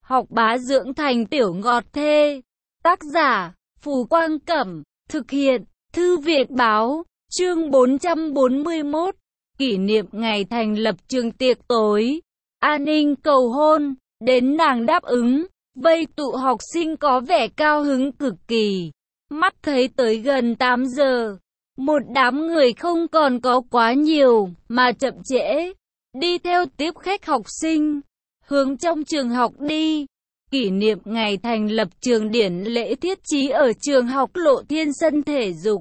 học bá dưỡng thành tiểu ngọt thê. Tác giả, Phù Quang Cẩm. Thực hiện, Thư viện Báo. Chương 441. Kỷ niệm ngày thành lập trường tiệc tối. An Ninh cầu hôn, đến nàng đáp ứng. Vây tụ học sinh có vẻ cao hứng cực kỳ. Mắt thấy tới gần 8 giờ. Một đám người không còn có quá nhiều, mà chậm trễ. Đi theo tiếp khách học sinh, hướng trong trường học đi. Kỷ niệm ngày thành lập trường điển lễ thiết trí ở trường học Lộ Thiên sân thể dục.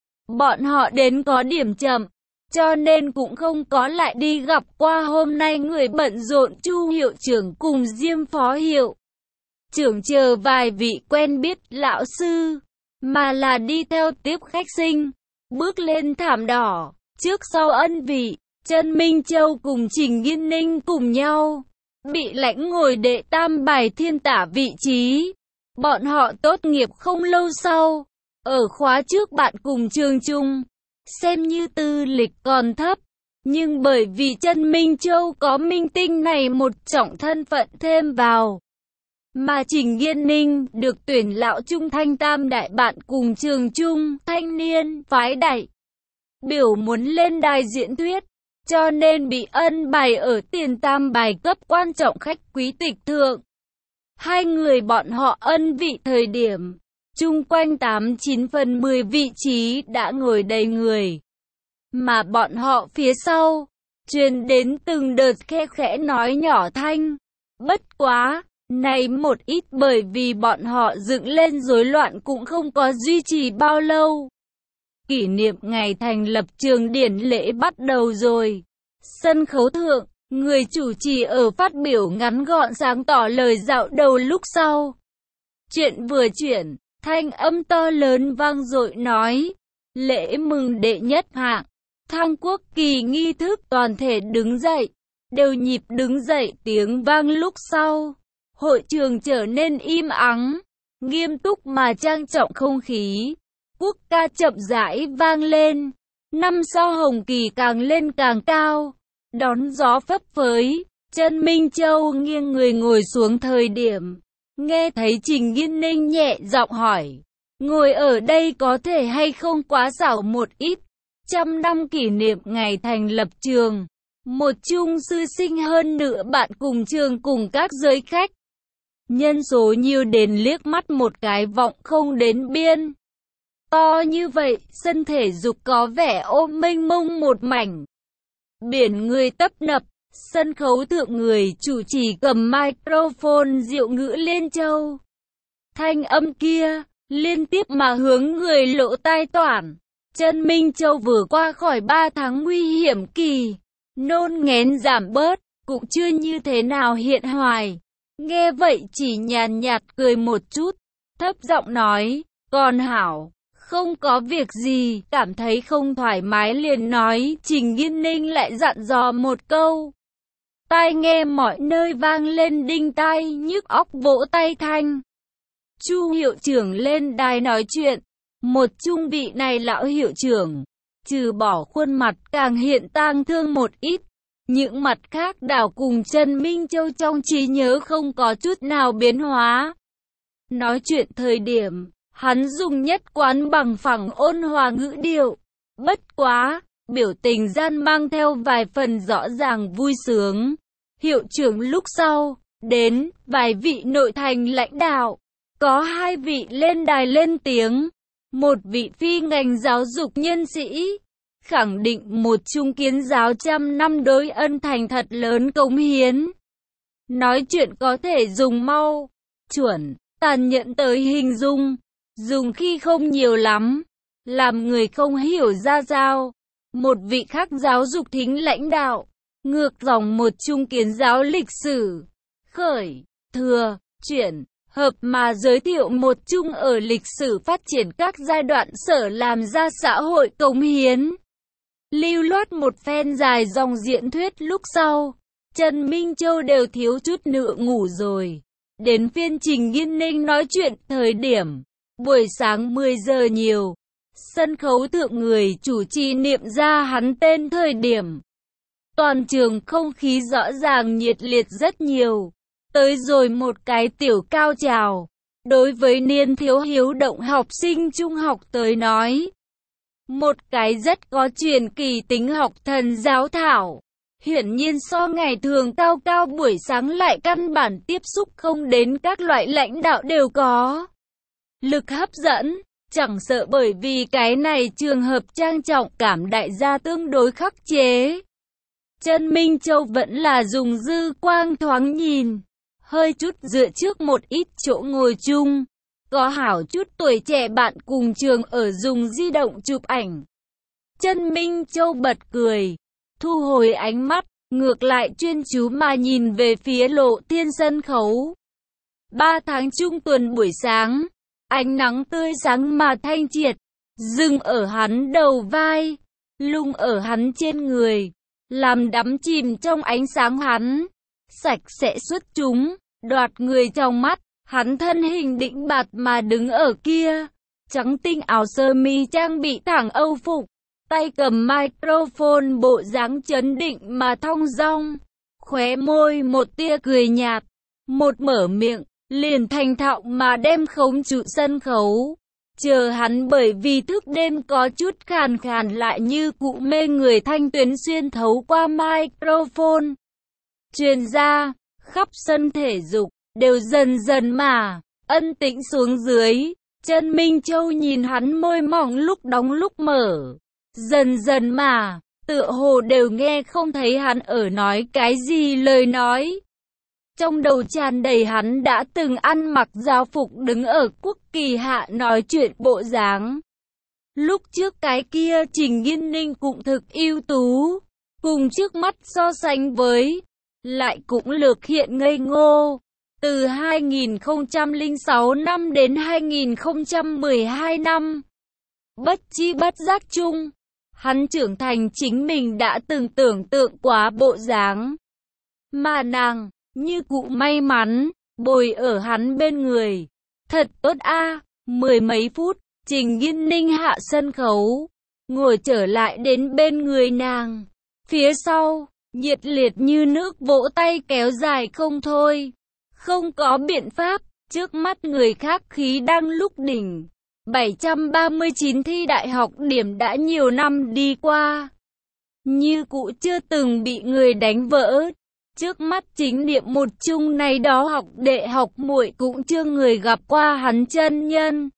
Bọn họ đến có điểm chậm, cho nên cũng không có lại đi gặp qua hôm nay người bận rộn Chu hiệu trưởng cùng Diêm phó hiệu trưởng chờ vài vị quen biết lão sư, mà là đi theo tiếp khách sinh, bước lên thảm đỏ, trước sau ân vị. Trần Minh Châu cùng Trình Nghiên Ninh cùng nhau bị lãnh ngồi đệ tam bài thiên tả vị trí. Bọn họ tốt nghiệp không lâu sau, ở khóa trước bạn cùng trường chung, xem như tư lịch còn thấp, nhưng bởi vì Trần Minh Châu có minh tinh này một trọng thân phận thêm vào, mà Trình Nghiên Ninh được tuyển lão trung thanh tam đại bạn cùng trường chung thanh niên phái đại biểu muốn lên đài diễn thuyết, cho nên bị ân bài ở tiền tam bài cấp quan trọng khách quý tịch thượng. Hai người bọn họ ân vị thời điểm, chung quanh 8-9 phần 10 vị trí đã ngồi đầy người. Mà bọn họ phía sau, truyền đến từng đợt khe khẽ nói nhỏ thanh. Bất quá, này một ít bởi vì bọn họ dựng lên rối loạn cũng không có duy trì bao lâu. Kỷ niệm ngày thành lập trường điển lễ bắt đầu rồi. Sân khấu thượng, người chủ trì ở phát biểu ngắn gọn sáng tỏ lời dạo đầu lúc sau. Chuyện vừa chuyển, thanh âm to lớn vang dội nói, lễ mừng đệ nhất hạng, thăng quốc kỳ nghi thức toàn thể đứng dậy, đều nhịp đứng dậy tiếng vang lúc sau. Hội trường trở nên im ắng, nghiêm túc mà trang trọng không khí. Quốc ca chậm rãi vang lên, năm sao hồng kỳ càng lên càng cao, đón gió phấp phới. Trần Minh Châu nghiêng người ngồi xuống thời điểm, nghe thấy Trình Nghiên Ninh nhẹ giọng hỏi, ngồi ở đây có thể hay không quá xảo một ít. 100 năm kỷ niệm ngày thành lập trường, một trung sư sinh hơn nữa bạn cùng trường cùng các giới khách. Nhân số nhiều đến liếc mắt một cái vọng không đến biên. To như vậy, sân thể dục có vẻ ôm mênh mông một mảnh. Biển người tấp nập, sân khấu thượng người chủ trì cầm microphone diệu ngữ liên châu. Thanh âm kia, liên tiếp mà hướng người lỗ tai toản. Trần Minh Châu vừa qua khỏi 3 tháng nguy hiểm kỳ, nôn nghén giảm bớt, cũng chưa như thế nào hiện hoài. Nghe vậy chỉ nhàn nhạt cười một chút, thấp giọng nói, còn hảo, không có việc gì, cảm thấy không thoải mái liền nói. Trình Nghiên Ninh lại dặn dò một câu. Tai nghe mọi nơi vang lên đinh tai nhức óc vỗ tay thanh. Chu hiệu trưởng lên đài nói chuyện, một trung vị này lão hiệu trưởng, trừ bỏ khuôn mặt càng hiện tang thương một ít. Những mặt khác đảo cùng Trần Minh Châu trong trí nhớ không có chút nào biến hóa. Nói chuyện thời điểm, hắn dùng nhất quán bằng phẳng ôn hòa ngữ điệu. Bất quá, biểu tình gian mang theo vài phần rõ ràng vui sướng. Hiệu trưởng lúc sau, đến, vài vị nội thành lãnh đạo. Có 2 vị lên đài lên tiếng. Một vị phi ngành giáo dục nhân sĩ. Khẳng định một trung kiến giáo 100 năm đối ân thành thật lớn cống hiến. Nói chuyện có thể dùng mau, chuẩn, tàn nhẫn tới hình dung. Dùng khi không nhiều lắm, làm người không hiểu ra sao. Một vị khác giáo dục thính lãnh đạo, ngược dòng một trung kiến giáo lịch sử, khởi, thừa, chuyển, hợp mà giới thiệu một trung ở lịch sử phát triển các giai đoạn sở làm ra xã hội cống hiến. Lưu loát một phen dài dòng diễn thuyết lúc sau, Trần Minh Châu đều thiếu chút nữa ngủ rồi. Đến phiên Trình Nghiên Ninh nói chuyện thời điểm, buổi sáng 10 giờ nhiều, sân khấu thượng người chủ trì niệm ra hắn tên thời điểm. Toàn trường không khí rõ ràng nhiệt liệt rất nhiều. tới rồi một cái tiểu cao trào. Đối với niên thiếu hiếu động học sinh trung học tới nói, một cái rất có truyền kỳ tính học thần giáo thảo. Hiển nhiên so ngày thường cao cao buổi sáng lại căn bản tiếp xúc không đến các loại lãnh đạo đều có lực hấp dẫn, chẳng sợ bởi vì cái này trường hợp trang trọng cảm đại gia tương đối khắc chế. Trần Minh Châu vẫn là dùng dư quang thoáng nhìn, hơi chút dựa trước một ít chỗ ngồi chung, có hảo chút tuổi trẻ bạn cùng trường ở dùng di động chụp ảnh. Trần Minh Châu bật cười, thu hồi ánh mắt, ngược lại chuyên chú mà nhìn về phía Lộ Thiên sân khấu. 3 tháng trung tuần buổi sáng, ánh nắng tươi sáng mà thanh triệt, dừng ở hắn đầu vai, lung ở hắn trên người, làm đắm chìm trong ánh sáng hắn, sạch sẽ xuất chúng, đoạt người trong mắt, hắn thân hình đĩnh bạt mà đứng ở kia, trắng tinh áo sơ mi trang bị thẳng Âu phục, tay cầm microphone bộ dáng chấn định mà thong dong, khóe môi một tia cười nhạt, một mở miệng, liền thành thạo mà đem khống trụ sân khấu. Chờ hắn bởi vì thức đêm có chút khàn khàn lại như cụ mê người thanh tuyến xuyên thấu qua microphone truyền ra, khắp sân thể dục, đều dần dần mà ân tĩnh xuống dưới. Trần Minh Châu nhìn hắn môi mỏng lúc đóng lúc mở, dần dần mà, tựa hồ đều nghe không thấy hắn ở nói cái gì lời nói. Trong đầu tràn đầy hắn đã từng ăn mặc giáo phục đứng ở quốc kỳ hạ nói chuyện bộ dáng. Lúc trước cái kia Trình Nghiên Ninh cũng thực ưu tú, cùng trước mắt so sánh với, lại cũng lược hiện ngây ngô. Từ 2006 năm đến 2012 năm, bất chi bất giác chung, hắn trưởng thành chính mình đã từng tưởng tượng quá bộ dáng. Mà nàng, như cụ may mắn, bồi ở hắn bên người. Thật tốt a. Mười mấy phút, Trình Nghiên Ninh hạ sân khấu, ngồi trở lại đến bên người nàng. Phía sau, nhiệt liệt như nước vỗ tay kéo dài không thôi. Không có biện pháp, trước mắt người khác khí đang lúc đỉnh. 739 thi đại học điểm đã nhiều năm đi qua, như cụ chưa từng bị người đánh vỡ. Trước mắt chính niệm một chung này đó học đệ học muội cũng chưa người gặp qua hắn chân nhân.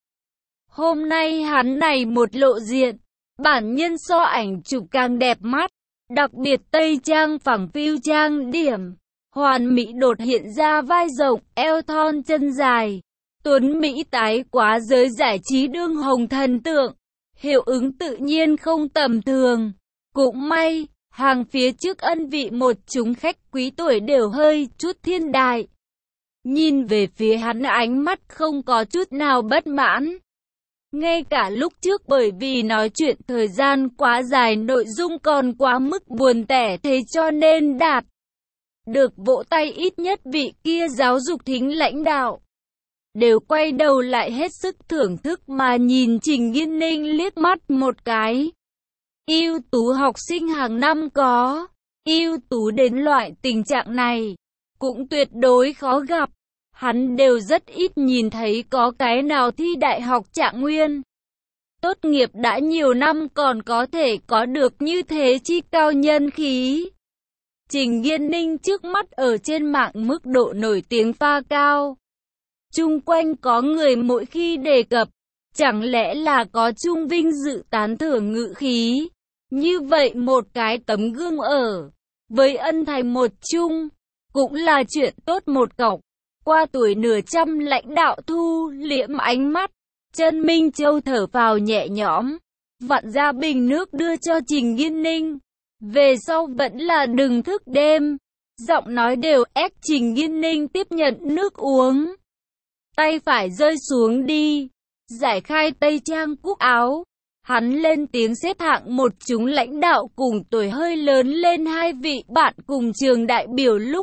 Hôm nay hắn này một lộ diện, bản nhân so ảnh chụp càng đẹp mắt, đặc biệt tây trang phẳng phiu trang điểm, hoàn mỹ đột hiện ra vai rộng, eo thon chân dài. Tuấn Mỹ tái quá giới giải trí đương hồng thần tượng, hiệu ứng tự nhiên không tầm thường. Cũng may, hàng phía trước ân vị một chúng khách quý tuổi đều hơi chút thiên đại. Nhìn về phía hắn ánh mắt không có chút nào bất mãn. Ngay cả lúc trước bởi vì nói chuyện thời gian quá dài nội dung còn quá mức buồn tẻ thế cho nên đạt được vỗ tay ít nhất vị kia giáo dục thính lãnh đạo đều quay đầu lại hết sức thưởng thức mà nhìn Trình Nghiên Ninh liếc mắt một cái. Ưu tú học sinh hàng năm có, ưu tú đến loại tình trạng này, cũng tuyệt đối khó gặp. Hắn đều rất ít nhìn thấy có cái nào thi đại học trạng nguyên. Tốt nghiệp đã nhiều năm còn có thể có được như thế chi cao nhân khí. Trình Nghiên Ninh trước mắt ở trên mạng mức độ nổi tiếng pha cao. Chung quanh có người mỗi khi đề cập, chẳng lẽ là có chung vinh dự tán thưởng ngự khí. Như vậy một cái tấm gương ở, với ân thành một chung, cũng là chuyện tốt một cọc. Qua tuổi nửa trăm lãnh đạo thu liễm ánh mắt, Trần Minh Châu thở phào nhẹ nhõm, vặn ra bình nước đưa cho Trình Nghiên Ninh. Về sau vẫn là đừng thức đêm, giọng nói đều ép Trình Nghiên Ninh tiếp nhận nước uống. Tay phải rơi xuống đi, giải khai tây trang cúc áo. Hắn lên tiếng xếp hạng một chúng lãnh đạo cùng tuổi hơi lớn lên hai vị bạn cùng trường đại biểu lúc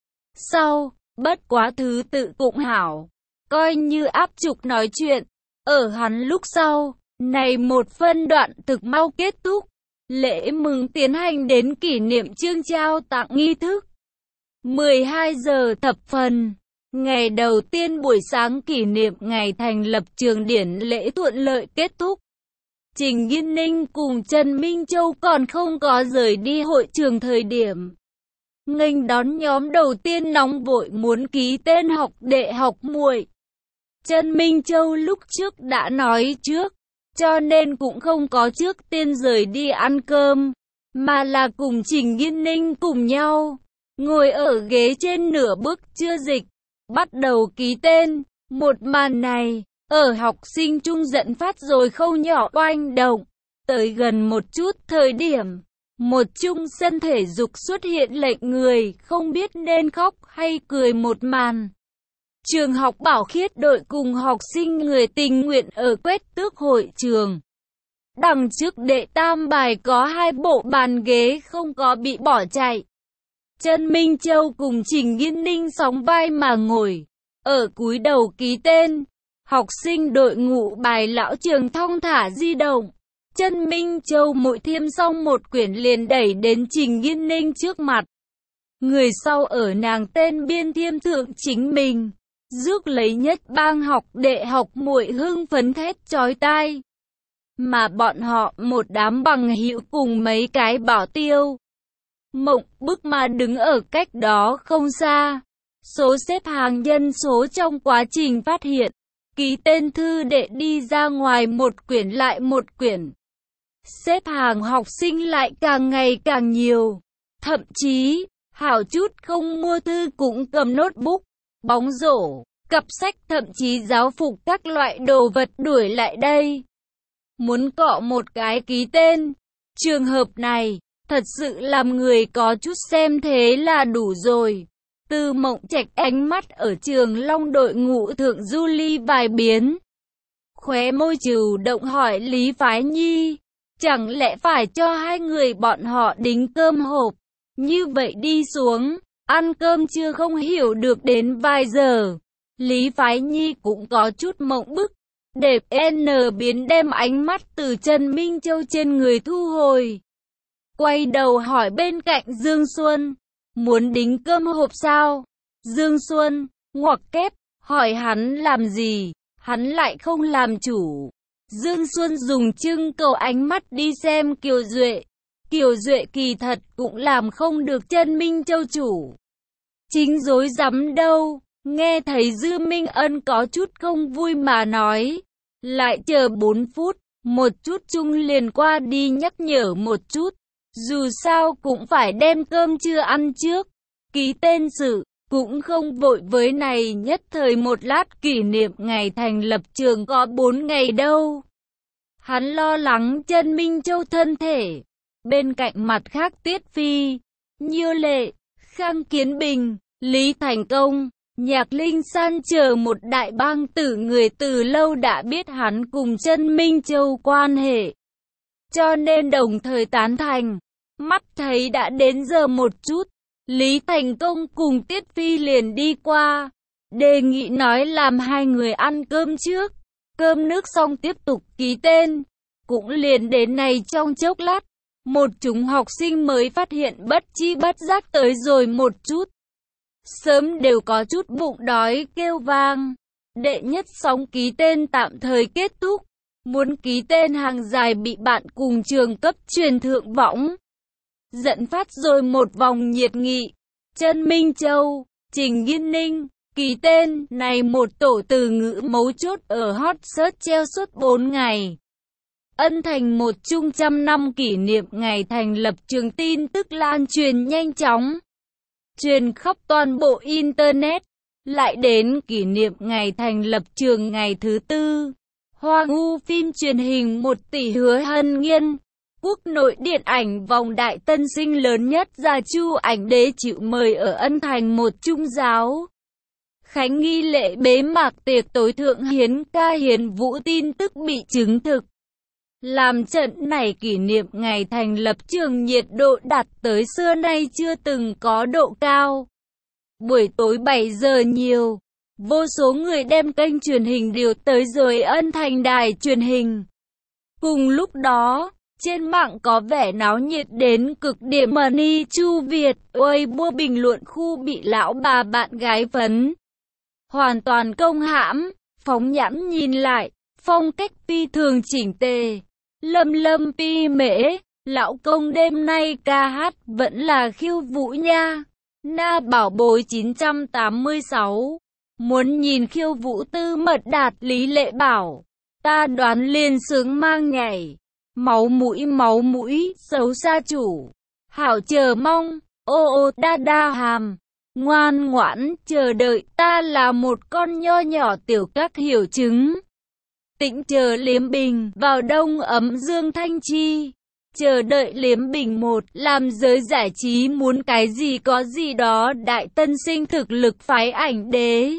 sau, bất quá thứ tự cũng hảo, coi như áp trục nói chuyện. Ở hắn lúc sau, này một phân đoạn thực mau kết thúc, lễ mừng tiến hành đến kỷ niệm chương trao tặng nghi thức. 12 giờ thập phần, ngày đầu tiên buổi sáng kỷ niệm ngày thành lập trường điển lễ thuận lợi kết thúc. Trình Nghiên Ninh cùng Trần Minh Châu còn không có rời đi hội trường thời điểm nghênh đón nhóm đầu tiên nóng vội muốn ký tên học đệ học muội. Trần Minh Châu lúc trước đã nói trước, cho nên cũng không có trước tiên rời đi ăn cơm, mà là cùng Trình Nghiên Ninh cùng nhau, ngồi ở ghế trên nửa bước chưa dịch, bắt đầu ký tên. Một màn này, ở học sinh trung dẫn phát rồi khâu nhỏ oanh động. Tới gần một chút thời điểm, một trung sân thể dục xuất hiện lệnh người không biết nên khóc hay cười một màn. Trường học Bảo Khiết đội cùng học sinh người tình nguyện ở Quét Tước hội trường. Đằng trước đệ tam bài có 2 bộ bàn ghế không có bị bỏ chạy. Trần Minh Châu cùng Trình Nghiên Ninh sóng vai mà ngồi, ở cúi đầu ký tên. Học sinh đội ngũ bài lão trường thong thả di động. Trần Minh Châu mỗi thiêm xong một quyển liền đẩy đến Trình Nghiên Ninh trước mặt. Người sau ở nàng tên biên thiêm thượng chính mình. Rước lấy nhất bang học đệ học muội hưng phấn thét chói tai. Mà bọn họ một đám bằng hữu cùng mấy cái bảo tiêu. Mộng bức mà đứng ở cách đó không xa. Số xếp hàng nhân số trong quá trình phát hiện. Ký tên thư đệ đi ra ngoài một quyển lại một quyển. Xếp hàng học sinh lại càng ngày càng nhiều. Thậm chí, hảo chút không mua thư cũng cầm notebook, bóng rổ, cặp sách thậm chí giáo phục các loại đồ vật đuổi lại đây. Muốn cọ một cái ký tên. Trường hợp này, thật sự làm người có chút xem thế là đủ rồi. Từ Mộng Trạch ánh mắt ở Trường Long đội ngũ thượng du ly vài biến. Khóe môi trừ động hỏi Lý Phái Nhi. Chẳng lẽ phải cho 2 người bọn họ đính cơm hộp? Như vậy đi xuống, ăn cơm chưa không hiểu được đến vài giờ. Lý Phái Nhi cũng có chút mộng bức. Đẹp N biến đem ánh mắt từ Trần Minh Châu trên người thu hồi. Quay đầu hỏi bên cạnh Dương Xuân. Muốn đính cơm hộp sao? Dương Xuân, ngoặc kép, hỏi hắn làm gì? Hắn lại không làm chủ. Dương Xuân dùng trưng cầu ánh mắt đi xem Kiều Duệ. Kiều Duệ kỳ thật cũng làm không được Trần Minh Châu chủ. Chính rối rắm đâu. Nghe thấy Dư Minh Ân có chút không vui mà nói. Lại chờ 4 phút, một chút chung liền qua đi nhắc nhở một chút. Dù sao cũng phải đem cơm trưa ăn trước. Ký tên sự, cũng không vội với này nhất thời một lát kỷ niệm ngày thành lập trường có 4 ngày đâu. Hắn lo lắng Trần Minh Châu thân thể. Bên cạnh mặt khác Tiết Phi, Nhiêu Lệ, Khang Kiến Bình, Lý Thành Công, Nhạc Linh San chờ một đại bang tử người từ lâu đã biết hắn cùng Trần Minh Châu quan hệ. Cho nên đồng thời tán thành. Mắt thấy đã đến giờ một chút, Lý Thành Công cùng Tiết Phi liền đi qua, đề nghị nói làm 2 người ăn cơm trước, cơm nước xong tiếp tục ký tên. Cũng liền đến này trong chốc lát, một chúng học sinh mới phát hiện bất chi bất giác tới rồi một chút. Sớm đều có chút bụng đói kêu vang. Đệ nhất sóng ký tên tạm thời kết thúc, muốn ký tên hàng dài bị bạn cùng trường cấp truyền thượng võng. Dẫn phát rồi một vòng nhiệt nghị. Trần Minh Châu, Trình Nghiên Ninh, ký tên này một tổ từ ngữ mấu chốt ở hot search treo suốt 4 ngày. Ân Thành một trung 100 năm kỷ niệm ngày thành lập trường tin tức lan truyền nhanh chóng. Truyền khắp toàn bộ Internet. Lại đến kỷ niệm ngày thành lập trường ngày thứ 4. Hoàng Ngu phim truyền hình 1 tỷ Hứa Hân Nghiên. Quốc nội điện ảnh vòng đại tân sinh lớn nhất Gia Chu Ảnh Đế chịu mời ở Ân Thành một trung giáo. Khánh nghi lễ bế mạc tiệc tối thượng hiến ca hiến vũ tin tức bị chứng thực. Làm trận này kỷ niệm ngày thành lập trường nhiệt độ đạt tới xưa nay chưa từng có độ cao. Buổi tối 7 giờ nhiều, vô số người đem kênh truyền hình điều tới rồi Ân Thành đài truyền hình. Cùng lúc đó, Trên mạng có vẻ náo nhiệt đến cực điểm. Money Chu Việt, Weibo bình luận khu bị lão bà bạn gái phấn. Hoàn toàn công hãm, phóng nhãn nhìn lại, phong cách phi thường chỉnh tề. Lâm lâm pi mễ, lão công đêm nay ca hát vẫn là khiêu vũ nha. Na Bảo Bối 986. Muốn nhìn khiêu vũ Tư Mật Đạt, Lý Lệ bảo. Ta đoán liền sướng mang nhảy. Máu mũi, xấu xa chủ. Hảo chờ mong, ô đa đa hàm. Ngoan ngoãn, chờ đợi, ta là một con nho nhỏ tiểu các hiểu chứng. Tĩnh chờ Liếm Bình, vào đông ấm Dương Thanh Chi. Chờ đợi Liếm Bình một, làm giới giải trí muốn cái gì có gì đó. Đại tân sinh thực lực phái ảnh đế.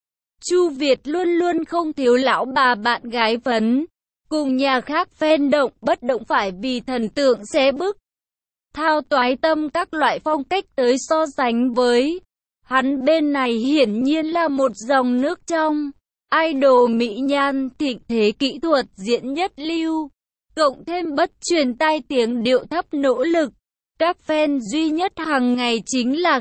Chu Việt luôn luôn không thiếu lão bà bạn gái phấn. Cùng nhà khác fan động, bất động phải vì thần tượng xé bức. Thao toái tâm các loại phong cách tới so sánh với. Hắn bên này hiển nhiên là một dòng nước trong. Idol mỹ nhan, thịnh thế kỹ thuật, diễn nhất lưu. Cộng thêm bất truyền tai tiếng điệu thấp nỗ lực. Các fan duy nhất hàng ngày chính là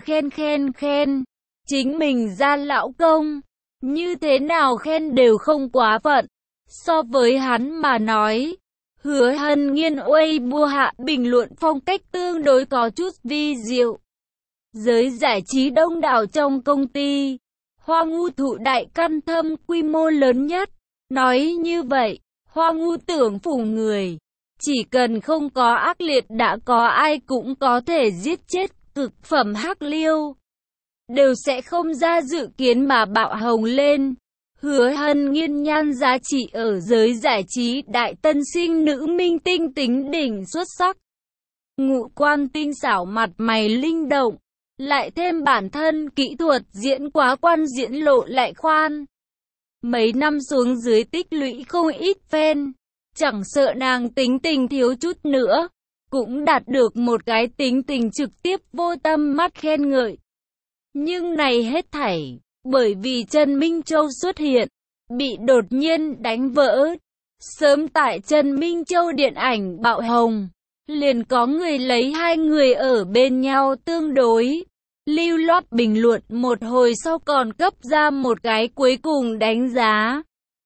khen. Chính mình ra lão công. Như thế nào khen đều không quá phận. So với hắn mà nói, Hứa Hân Nghiên Weibo hạ bình luận phong cách tương đối có chút vi diệu. Giới giải trí đông đảo trong công ty, Hoa Ngu thụ đại căn thâm quy mô lớn nhất. Nói như vậy, Hoa Ngu tưởng phủ người. Chỉ cần không có ác liệt đã có ai cũng có thể giết chết cực phẩm hắc liêu. Đều sẽ không ra dự kiến mà bạo hồng lên. Hứa Hân Nghiên nhan giá trị ở giới giải trí đại tân sinh nữ minh tinh tính đỉnh xuất sắc. Ngũ quan tinh xảo, mặt mày linh động. Lại thêm bản thân kỹ thuật diễn quá quan, diễn lộ lại khoan. Mấy năm xuống dưới tích lũy không ít fan. Chẳng sợ nàng tính tình thiếu chút nữa, cũng đạt được một cái tính tình trực tiếp vô tâm mắt khen ngợi. Nhưng này hết thảy, bởi vì Trần Minh Châu xuất hiện, bị đột nhiên đánh vỡ. Sớm tại Trần Minh Châu điện ảnh bạo hồng, liền có người lấy hai người ở bên nhau tương đối. Lưu loát bình luận một hồi sau còn cấp ra một cái cuối cùng đánh giá.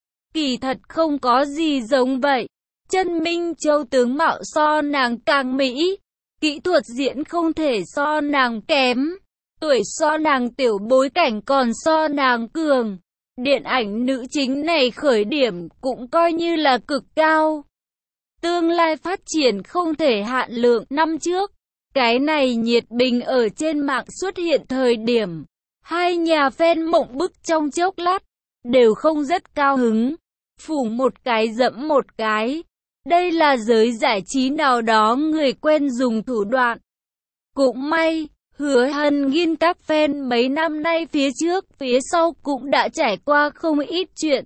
Kỳ thật không có gì giống vậy. Trần Minh Châu tướng mạo so nàng càng mỹ, kỹ thuật diễn không thể so nàng kém, tuổi so nàng tiểu, bối cảnh còn so nàng cường. Điện ảnh nữ chính này khởi điểm cũng coi như là cực cao. Tương lai phát triển không thể hạn lượng. Năm trước, cái này nhiệt bình ở trên mạng xuất hiện thời điểm, hai nhà fan mộng bức trong chốc lát, đều không rất cao hứng, phủ một cái dẫm một cái. Đây là giới giải trí nào đó người quen dùng thủ đoạn. Cũng may, Hứa Hân Nghiên các fan mấy năm nay phía trước, phía sau cũng đã trải qua không ít chuyện.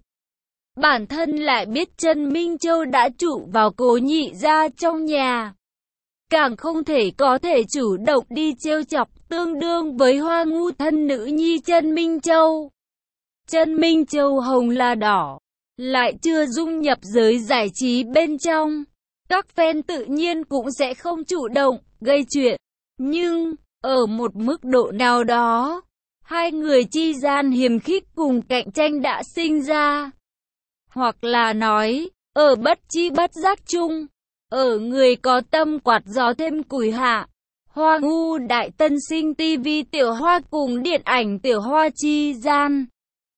Bản thân lại biết Trần Minh Châu đã trụ vào Cố Nhị gia trong nhà. Càng không thể có thể chủ động đi trêu chọc, tương đương với Hoa Ngu thân nữ nhi Trần Minh Châu. Trần Minh Châu hồng là đỏ, lại chưa dung nhập giới giải trí bên trong. Các fan tự nhiên cũng sẽ không chủ động gây chuyện. Nhưng, ở một mức độ nào đó, hai người chi gian hiềm khích cùng cạnh tranh đã sinh ra. Hoặc là nói, ở bất chi bất giác chung, ở người có tâm quạt gió thêm củi hạ, Hoa Ngu đại tân sinh TV Tiểu Hoa cùng điện ảnh Tiểu Hoa chi gian.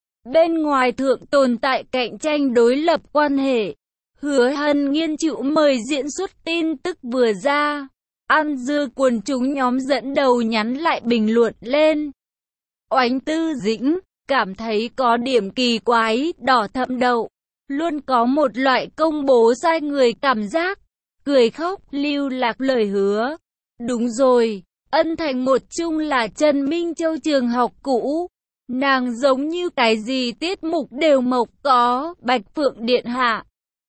Bên ngoài thượng tồn tại cạnh tranh đối lập quan hệ. Hứa Hân Nghiên chịu mời diễn xuất tin tức vừa ra. Ăn dưa quần chúng nhóm dẫn đầu nhắn lại bình luận lên. Oánh Tư Dĩnh, cảm thấy có điểm kỳ quái, đỏ thẫm đậu. Luôn có một loại công bố sai người cảm giác. Cười khóc, lưu lạc lời hứa. Đúng rồi, Ân Thành một chung là Trần Minh Châu trường học cũ. Nàng giống như cái gì tiết mục đều mộc có, Bạch Phượng Điện Hạ.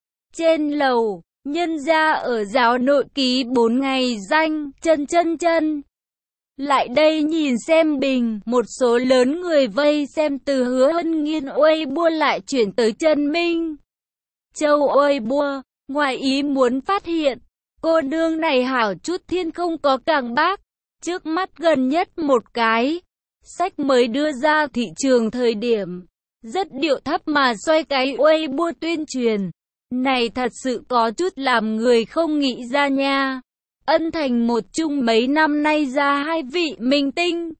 Trên lầu, nhân gia ở giáo nội ký 4 ngày danh, chân. Lại đây nhìn xem bình, một số lớn người vây xem từ Hứa Hân Nghiên Weibo lại chuyển tới Trần Minh Châu Weibo, ngoài ý muốn phát hiện, Cô nương này hảo chút thiên không có càng bác. Trước mắt gần nhất một cái sách mới đưa ra thị trường thời điểm, rất điệu thấp mà xoay cái Weibo tuyên truyền. Này thật sự có chút làm người không nghĩ ra nha. Ân Thành một chung mấy năm nay ra hai vị minh tinh.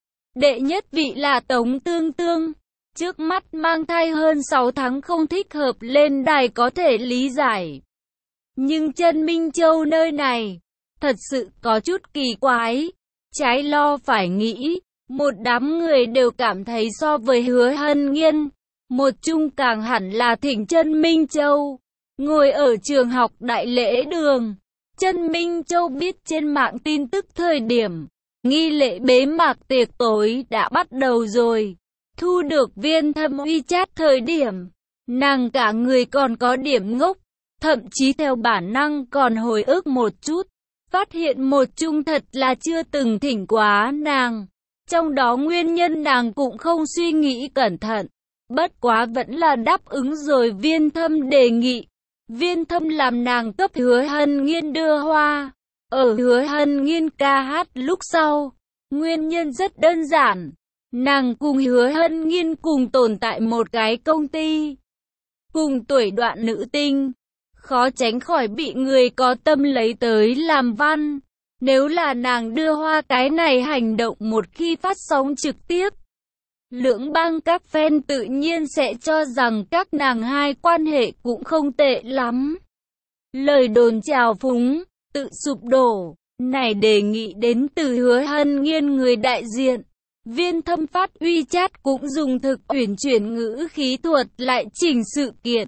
Đệ nhất vị là Tống Tương Tương. Trước mắt mang thai hơn 6 tháng không thích hợp lên đài có thể lý giải. Nhưng Trần Minh Châu nơi này, thật sự có chút kỳ quái. Trái lo phải nghĩ, một đám người đều cảm thấy so với Hứa Hân Nghiên, một chung càng hẳn là thỉnh Trần Minh Châu. Ngồi ở trường học đại lễ đường, Trần Minh Châu biết trên mạng tin tức thời điểm, nghi lễ bế mạc tiệc tối đã bắt đầu rồi. Thu được Viên Thâm WeChat thời điểm, nàng cả người còn có điểm ngốc, thậm chí theo bản năng còn hồi ức một chút. Phát hiện một chung thật là chưa từng thỉnh quá nàng. Trong đó nguyên nhân nàng cũng không suy nghĩ cẩn thận. Bất quá vẫn là đáp ứng rồi Viên Thâm đề nghị. Viên Thâm làm nàng cấp Hứa Hân Nghiên đưa hoa. Ở Hứa Hân Nghiên ca hát lúc sau. Nguyên nhân rất đơn giản. Nàng cùng Hứa Hân Nghiên cùng tồn tại một cái công ty. Cùng tuổi đoạn nữ tinh. Khó tránh khỏi bị người có tâm lấy tới làm văn. Nếu là nàng đưa hoa cái này hành động một khi phát sóng trực tiếp, lưỡng bang các fan tự nhiên sẽ cho rằng các nàng hai quan hệ cũng không tệ lắm. Lời đồn trào phúng, tự sụp đổ, này đề nghị đến từ Hứa Hân Nghiên người đại diện. Viên Thâm phát WeChat cũng dùng thực uyển chuyển ngữ khí thuật lại chỉnh sự kiện.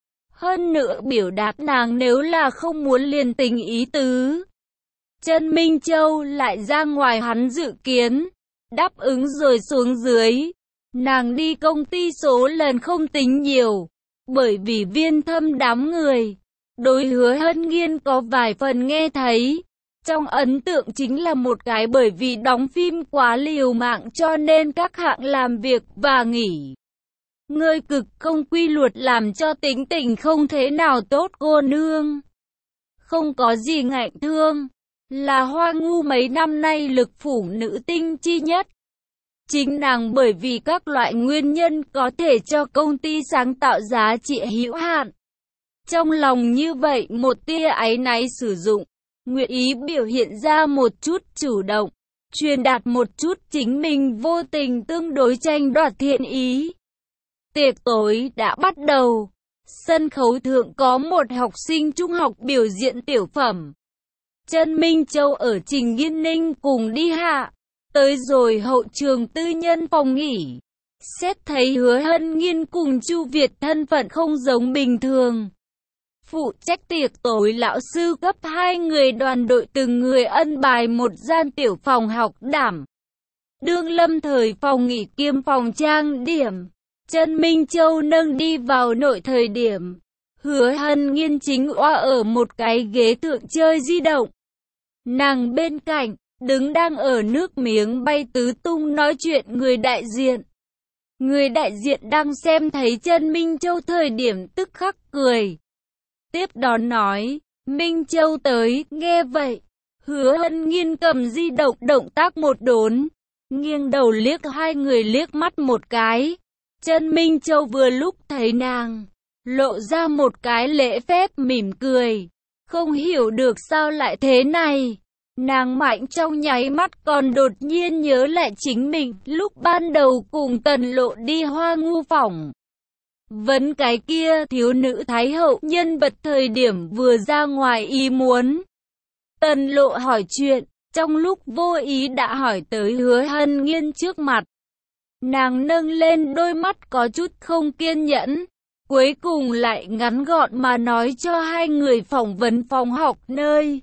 Hơn nữa biểu đạt nàng nếu là không muốn liền tình ý tứ. Trần Minh Châu lại ra ngoài hắn dự kiến, đáp ứng rồi xuống dưới. Nàng đi công ty số lần không tính nhiều, bởi vì Viên Thâm đám người. Đối Hứa Hân Nghiên có vài phần nghe thấy. Trong ấn tượng chính là một cái bởi vì đóng phim quá liều mạng cho nên các hạng làm việc và nghỉ. Người cực không quy luật làm cho tính tình không thế nào tốt cô nương. Không có gì ngại thương, là Hoa Ngu mấy năm nay lực phủ nữ tinh chi nhất. Chính nàng bởi vì các loại nguyên nhân có thể cho công ty sáng tạo giá trị hữu hạn. Trong lòng như vậy một tia áy náy sử dụng, nguyện ý biểu hiện ra một chút chủ động, truyền đạt một chút chính mình vô tình tương đối tranh đoạt thiện ý. Tiệc tối đã bắt đầu. Sân khấu thượng có một học sinh trung học biểu diễn tiểu phẩm. Trần Minh Châu ở Trình Nghiên Ninh cùng đi hạ. Tới rồi hậu trường tư nhân phòng nghỉ. Xét thấy Hứa Hân Nghiên cùng Chu Việt thân phận không giống bình thường. Phụ trách tiệc tối lão sư cấp 2 người đoàn đội từng người ân bài một gian tiểu phòng học đảm. Đương lâm thời phòng nghỉ kiêm phòng trang điểm. Trần Minh Châu nâng đi vào nội thời điểm. Hứa Hân Nghiên chính oa ở một cái ghế thượng chơi di động. Nàng bên cạnh, đứng đang ở nước miếng bay tứ tung nói chuyện người đại diện. Người đại diện đang xem thấy Trần Minh Châu thời điểm tức khắc cười. Tiếp đón nói, Minh Châu tới, nghe vậy. Hứa Hân Nghiên cầm di động động tác một đốn. Nghiêng đầu liếc hai người liếc mắt một cái. Trần Minh Châu vừa lúc thấy nàng, lộ ra một cái lễ phép mỉm cười. Không hiểu được sao lại thế này. Nàng mạnh trong nháy mắt còn đột nhiên nhớ lại chính mình lúc ban đầu cùng Tần Lộ đi Hoa Ngu phòng. Vấn cái kia thiếu nữ thái hậu nhân vật thời điểm vừa ra ngoài ý muốn. Tần Lộ hỏi chuyện, trong lúc vô ý đã hỏi tới Hứa Hân Nghiên trước mặt. Nàng nâng lên đôi mắt có chút không kiên nhẫn, cuối cùng lại ngắn gọn mà nói cho hai người phỏng vấn phòng học nơi.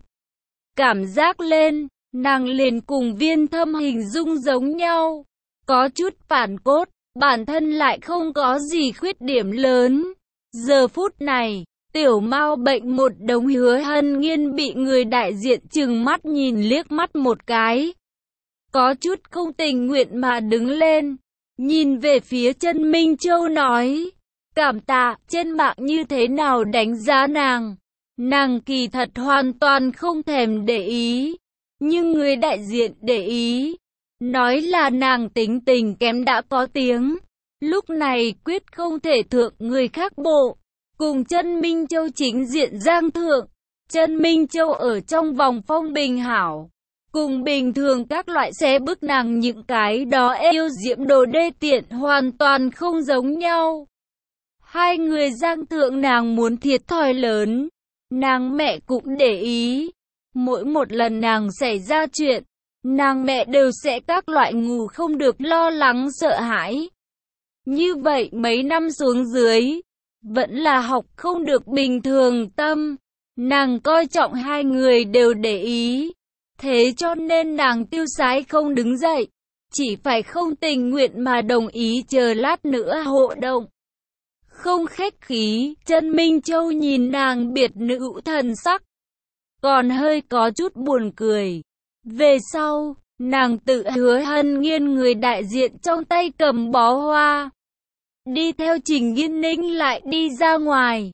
Cảm giác lên, nàng liền cùng Viên Thâm hình dung giống nhau, có chút phản cốt, bản thân lại không có gì khuyết điểm lớn. Giờ phút này, tiểu Mao bệnh một đống. Hứa Hân Nghiên bị người đại diện trừng mắt nhìn liếc mắt một cái. Có chút không tình nguyện mà đứng lên. Nhìn về phía Trần Minh Châu nói, cảm tạ, trên mạng như thế nào đánh giá nàng? Nàng kỳ thật hoàn toàn không thèm để ý, nhưng người đại diện để ý, nói là nàng tính tình kém đã có tiếng. Lúc này quyết không thể thượng người khác bộ, cùng Chân Minh Châu chính diện giang thượng. Chân Minh Châu ở trong vòng phong bình hảo, cùng bình thường các loại xé bức nàng những cái đó yêu diễm đồ đê tiện hoàn toàn không giống nhau. Hai người giang thượng nàng muốn thiệt thòi lớn, nàng mẹ cũng để ý. Mỗi một lần nàng xảy ra chuyện, nàng mẹ đều sẽ các loại ngủ không được lo lắng sợ hãi. Như vậy mấy năm xuống dưới, vẫn là học không được bình thường tâm. Nàng coi trọng hai người đều để ý, thế cho nên nàng tiêu sái không đứng dậy, chỉ phải không tình nguyện mà đồng ý chờ lát nữa hộ động. Không khách khí, Chân Minh Châu nhìn nàng biệt nữ thần sắc, còn hơi có chút buồn cười. Về sau, nàng tự Hứa Hân Nghiên người đại diện trong tay cầm bó hoa, đi theo Trình Nghiên Ninh lại đi ra ngoài.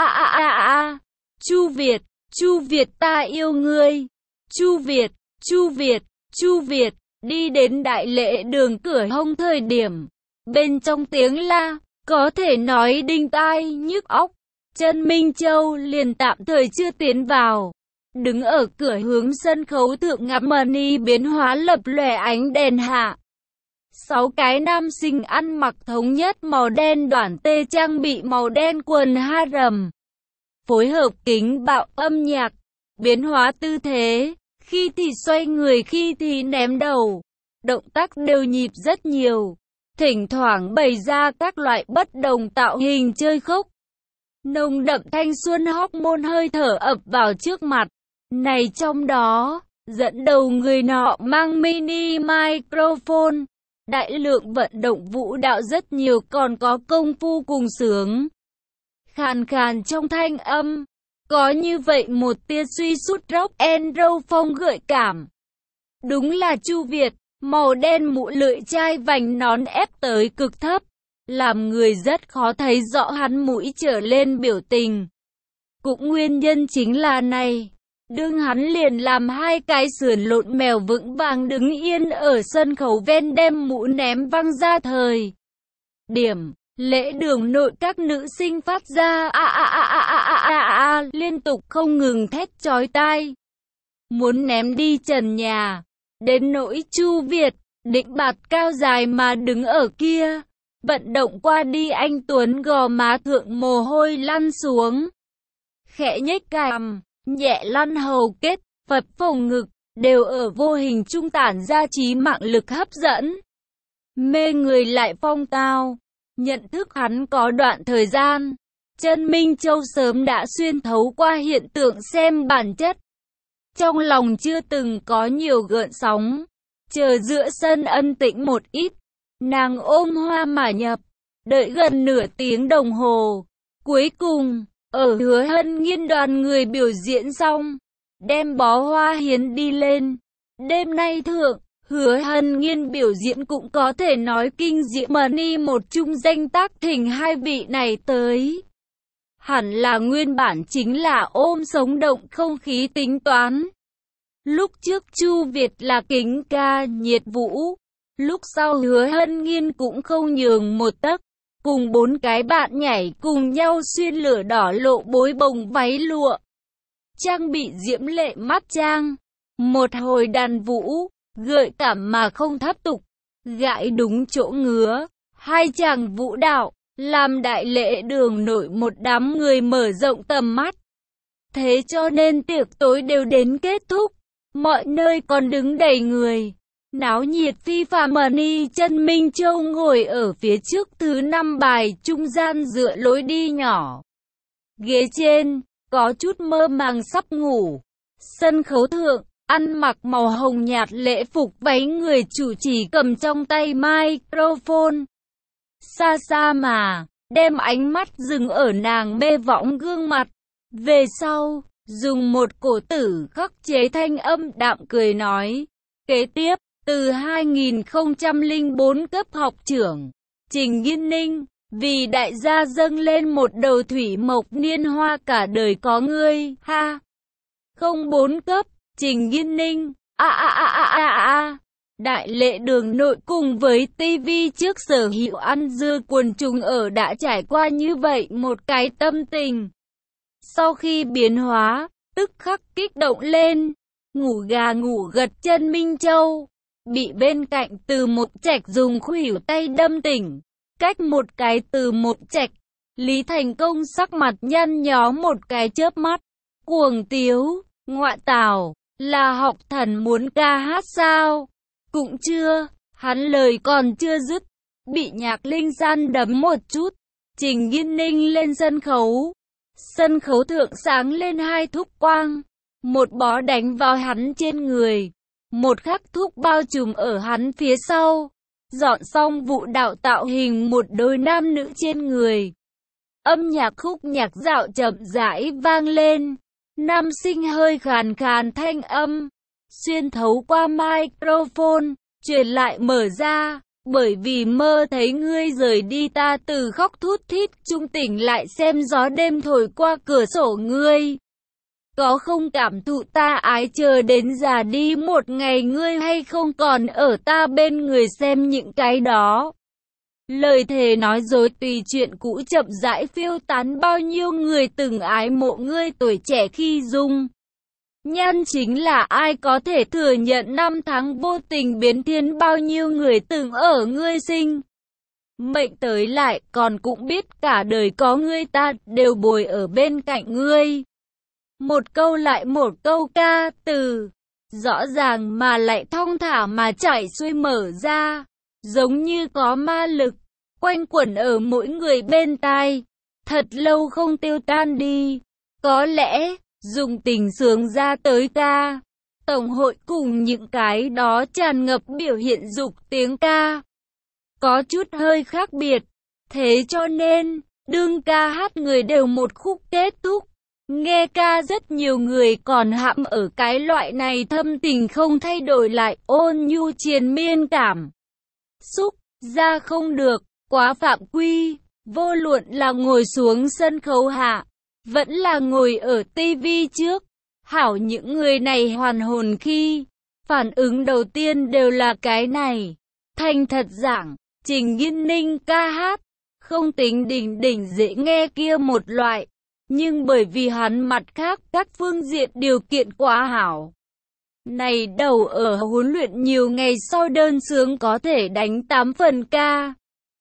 Chu Việt ta yêu ngươi. Chu Việt, đi đến đại lễ đường cửa hông thời điểm, bên trong tiếng la, có thể nói đinh tai nhức óc. Chân Minh Châu liền tạm thời chưa tiến vào, đứng ở cửa hướng sân khấu thượng ngắm mani biến hóa lập lòe ánh đèn hạ. 6 cái nam sinh ăn mặc thống nhất màu đen đoản tê trang bị màu đen quần harem, phối hợp kính bạo âm nhạc, biến hóa tư thế, khi thì xoay người khi thì ném đầu, động tác đều nhịp rất nhiều, thỉnh thoảng bày ra các loại bất đồng tạo hình chơi khốc. Nồng đậm thanh xuân hormone hơi thở ập vào trước mặt, này trong đó, dẫn đầu người nọ mang mini microphone, đại lượng vận động vũ đạo rất nhiều còn có công phu cùng sướng. Khàn khàn trong thanh âm, có như vậy một tia suy sút rock and roll phong gợi cảm. Đúng là Chu Việt, màu đen mũ lưỡi chai vành nón ép tới cực thấp, làm người rất khó thấy rõ hắn mũi trở lên biểu tình. Cũng nguyên nhân chính là này, đương hắn liền làm hai cái sườn lộn mèo vững vàng đứng yên ở sân khấu ven đem mũ ném văng ra thời điểm. Lễ đường nội các nữ sinh phát ra liên tục không ngừng thét chói tai, muốn ném đi trần nhà. Đến nỗi Chu Việt, định bạt cao dài mà đứng ở kia, vận động qua đi anh tuấn gò má thượng mồ hôi lăn xuống, khẽ nhếch cằm, nhẹ lăn hầu kết, phập phồng ngực, đều ở vô hình trung tản ra trí mạng lực hấp dẫn, mê người lại phong tao. Nhận thức hắn có đoạn thời gian, Chân Minh Châu sớm đã xuyên thấu qua hiện tượng xem bản chất. Trong lòng chưa từng có nhiều gợn sóng, chờ giữa sân ân tĩnh một ít, nàng ôm hoa mà nhập, đợi gần nửa tiếng đồng hồ. Cuối cùng, ở Hứa Hân Nghiên đoàn người biểu diễn xong, đem bó hoa hiến đi lên. Đêm nay thượng, Hứa Hân Nghiên biểu diễn cũng có thể nói kinh diễm mani một chung danh tác thỉnh hai vị này tới. Hẳn là nguyên bản chính là ôm sống động không khí tính toán. Lúc trước Chu Việt là kính ca nhiệt vũ, lúc sau Hứa Hân Nghiên cũng không nhường một tấc, cùng 4 cái bạn nhảy cùng nhau xuyên lửa đỏ lộ bối bồng váy lụa, trang bị diễm lệ mắt trang, một hồi đàn vũ, gợi cảm mà không thấp tục, gãi đúng chỗ ngứa, hai chàng vũ đạo, làm đại lễ đường nội một đám người mở rộng tầm mắt. Thế cho nên tiệc tối đều đến kết thúc, mọi nơi còn đứng đầy người, náo nhiệt phi phàm. Mani Chân Minh Châu ngồi ở phía trước thứ 5 bài trung gian dựa lối đi nhỏ. Ghế trên, có chút mơ màng sắp ngủ. Sân khấu thượng, ăn mặc màu hồng nhạt lễ phục váy người chủ trì cầm trong tay microphone. Xa xa mà, đem ánh mắt dừng ở nàng mê võng gương mặt. Về sau, dùng một cổ tử khắc chế thanh âm đạm cười nói. Kế tiếp, từ 2004 cấp học trưởng, Trình Nghiên Ninh, Vì đại gia dâng lên một đầu thủy mộc niên hoa cả đời có ngươi, ha. 04 cấp, Trình Nghiên Ninh, Đại Lễ Đường Nội cùng với TV trước sở hữu ăn dưa quần chúng ở đã trải qua như vậy một cái tâm tình. Sau khi biến hóa, tức khắc kích động lên, ngủ gà ngủ gật chân Minh Châu, bị bên cạnh Từ Một Trạch dùng khuỷu tay đâm tỉnh. Cách một cái Từ Một Trạch, Lý Thành Công sắc mặt nhăn nhó một cái chớp mắt, cuồng tiếu, ngoạ tào, là học thần muốn ca hát sao? Cũng chưa, hắn lời còn chưa dứt, bị Nhạc Linh San đấm một chút. Trình Nghiên Ninh lên sân khấu. Sân khấu thượng sáng lên hai thúc quang, một bó đánh vào hắn trên người, một khắc thúc bao trùm ở hắn phía sau. Dọn xong vụ đạo tạo hình một đôi nam nữ trên người. Âm nhạc khúc nhạc dạo chậm rãi vang lên. Nam sinh hơi khàn khàn thanh âm, xuyên thấu qua microphone, truyền lại mở ra. Bởi vì mơ thấy ngươi rời đi ta từ khóc thút thít trung tỉnh lại xem gió đêm thổi qua cửa sổ ngươi. Có không cảm thụ ta ái chờ đến già đi một ngày ngươi hay không còn ở ta bên người xem những cái đó. Lời thề nói dối tùy chuyện cũ chậm rãi phiêu tán bao nhiêu người từng ái mộ ngươi tuổi trẻ khi dung. Nhan chính là ai có thể thừa nhận năm tháng vô tình biến thiên bao nhiêu người từng ở ngươi sinh. Mệnh tới lại còn cũng biết cả đời có ngươi ta đều bồi ở bên cạnh ngươi. Một câu lại một câu ca từ, rõ ràng mà lại thong thả mà chảy xuôi mở ra, giống như có ma lực, quanh quẩn ở mỗi người bên tai, thật lâu không tiêu tan đi. Có lẽ, dùng tình sướng ra tới ca, tổng hội cùng những cái đó tràn ngập biểu hiện dục tiếng ca, có chút hơi khác biệt, thế cho nên, đương ca hát người đều một khúc kết thúc. Nghe ca rất nhiều người còn hãm ở cái loại này thâm tình không thay đổi lại ôn nhu triền miên cảm xúc, ra không được, quá phạm quy, vô luận là ngồi xuống sân khấu hạ, vẫn là ngồi ở tivi trước. Hảo những người này hoàn hồn khi, phản ứng đầu tiên đều là cái này. Thành thật giảng, Trình Nghiên Ninh ca hát, không tính đỉnh đỉnh dễ nghe kia một loại. Nhưng bởi vì hắn mặt khác các phương diện điều kiện quá hảo. Này đầu ở huấn luyện nhiều ngày sau đơn sướng có thể đánh 8 phần ca.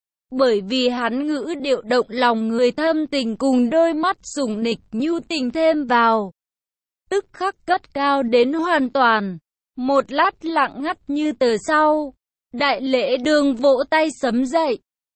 Bởi vì hắn ngữ điệu động lòng người thâm tình cùng đôi mắt sủng nịch nhu tình thêm vào. Tức khắc cất cao đến hoàn toàn. Một lát lặng ngắt như tờ sau. Đại Lễ Đường vỗ tay sấm dậy.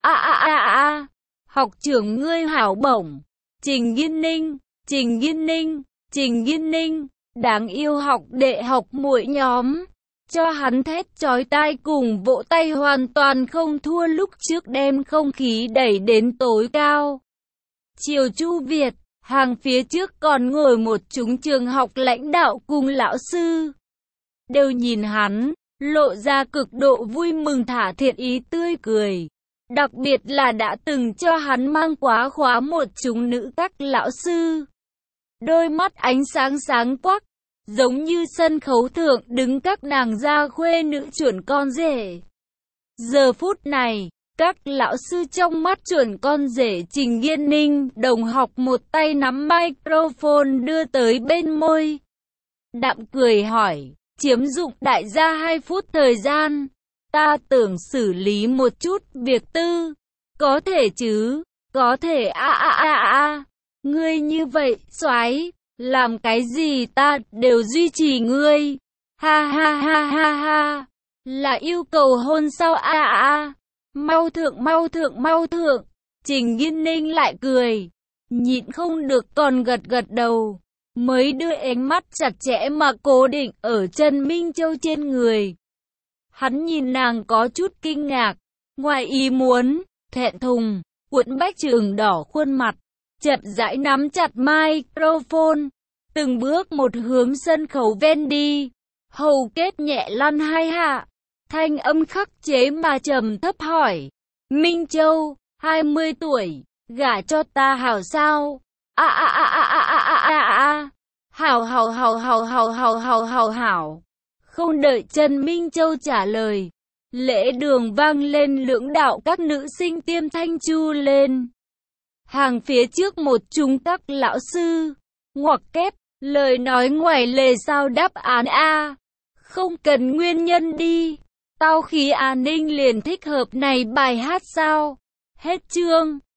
Học trưởng ngươi hảo bổng. Trình Nghiên Ninh, Trình Nghiên Ninh, Trình Nghiên Ninh, đáng yêu học đệ học muội nhóm. Cho hắn thét chói tai cùng vỗ tay hoàn toàn không thua lúc trước đem không khí đẩy đến tối cao. Chiều Chu Việt, hàng phía trước còn ngồi một chúng trường học lãnh đạo cùng lão sư. Đều nhìn hắn, lộ ra cực độ vui mừng thả thiện ý tươi cười. Đặc biệt là đã từng cho hắn mang quá khóa một chúng nữ các lão sư. Đôi mắt ánh sáng sáng quắc, giống như sân khấu thượng đứng các nàng gia khuê nữ chuẩn con rể. Giờ phút này, các lão sư trong mắt chuẩn con rể Trình Nghiên Ninh, đồng học một tay nắm microphone đưa tới bên môi. Đạm cười hỏi, chiếm dụng đại gia 2 phút thời gian. Ta tưởng xử lý một chút việc tư. Có thể chứ, có thể Ngươi như vậy, soái, làm cái gì ta đều duy trì ngươi. Ha ha ha ha ha. Là yêu cầu hôn sao Mau thượng mau thượng mau thượng. Trình Nghiên Ninh lại cười. Nhịn không được còn gật gật đầu. Mới đưa ánh mắt chặt chẽ mà cố định ở Trần Minh Châu trên người. Hắn nhìn nàng có chút kinh ngạc, ngoài ý muốn, thẹn thùng, cuộn bách trường đỏ khuôn mặt, chậm rãi nắm chặt microphone, từng bước một hướng sân khấu ven đi, hầu kết nhẹ lăn 2 hạ, thanh âm khắc chế mà trầm thấp hỏi, Minh Châu, 20 tuổi, gả cho ta hảo sao? A a a a a a a a a. Hảo hảo hảo hảo hảo hảo hảo hảo hảo. Không đợi Trần Minh Châu trả lời, lễ đường vang lên, lưỡng đạo các nữ sinh tiêm thanh chu lên. Hàng phía trước một chúng các lão sư, ngoặc kép, lời nói ngoài lề sao đáp án A. Không cần nguyên nhân đi, tao khí an ninh liền thích hợp này bài hát sao? Hết chương.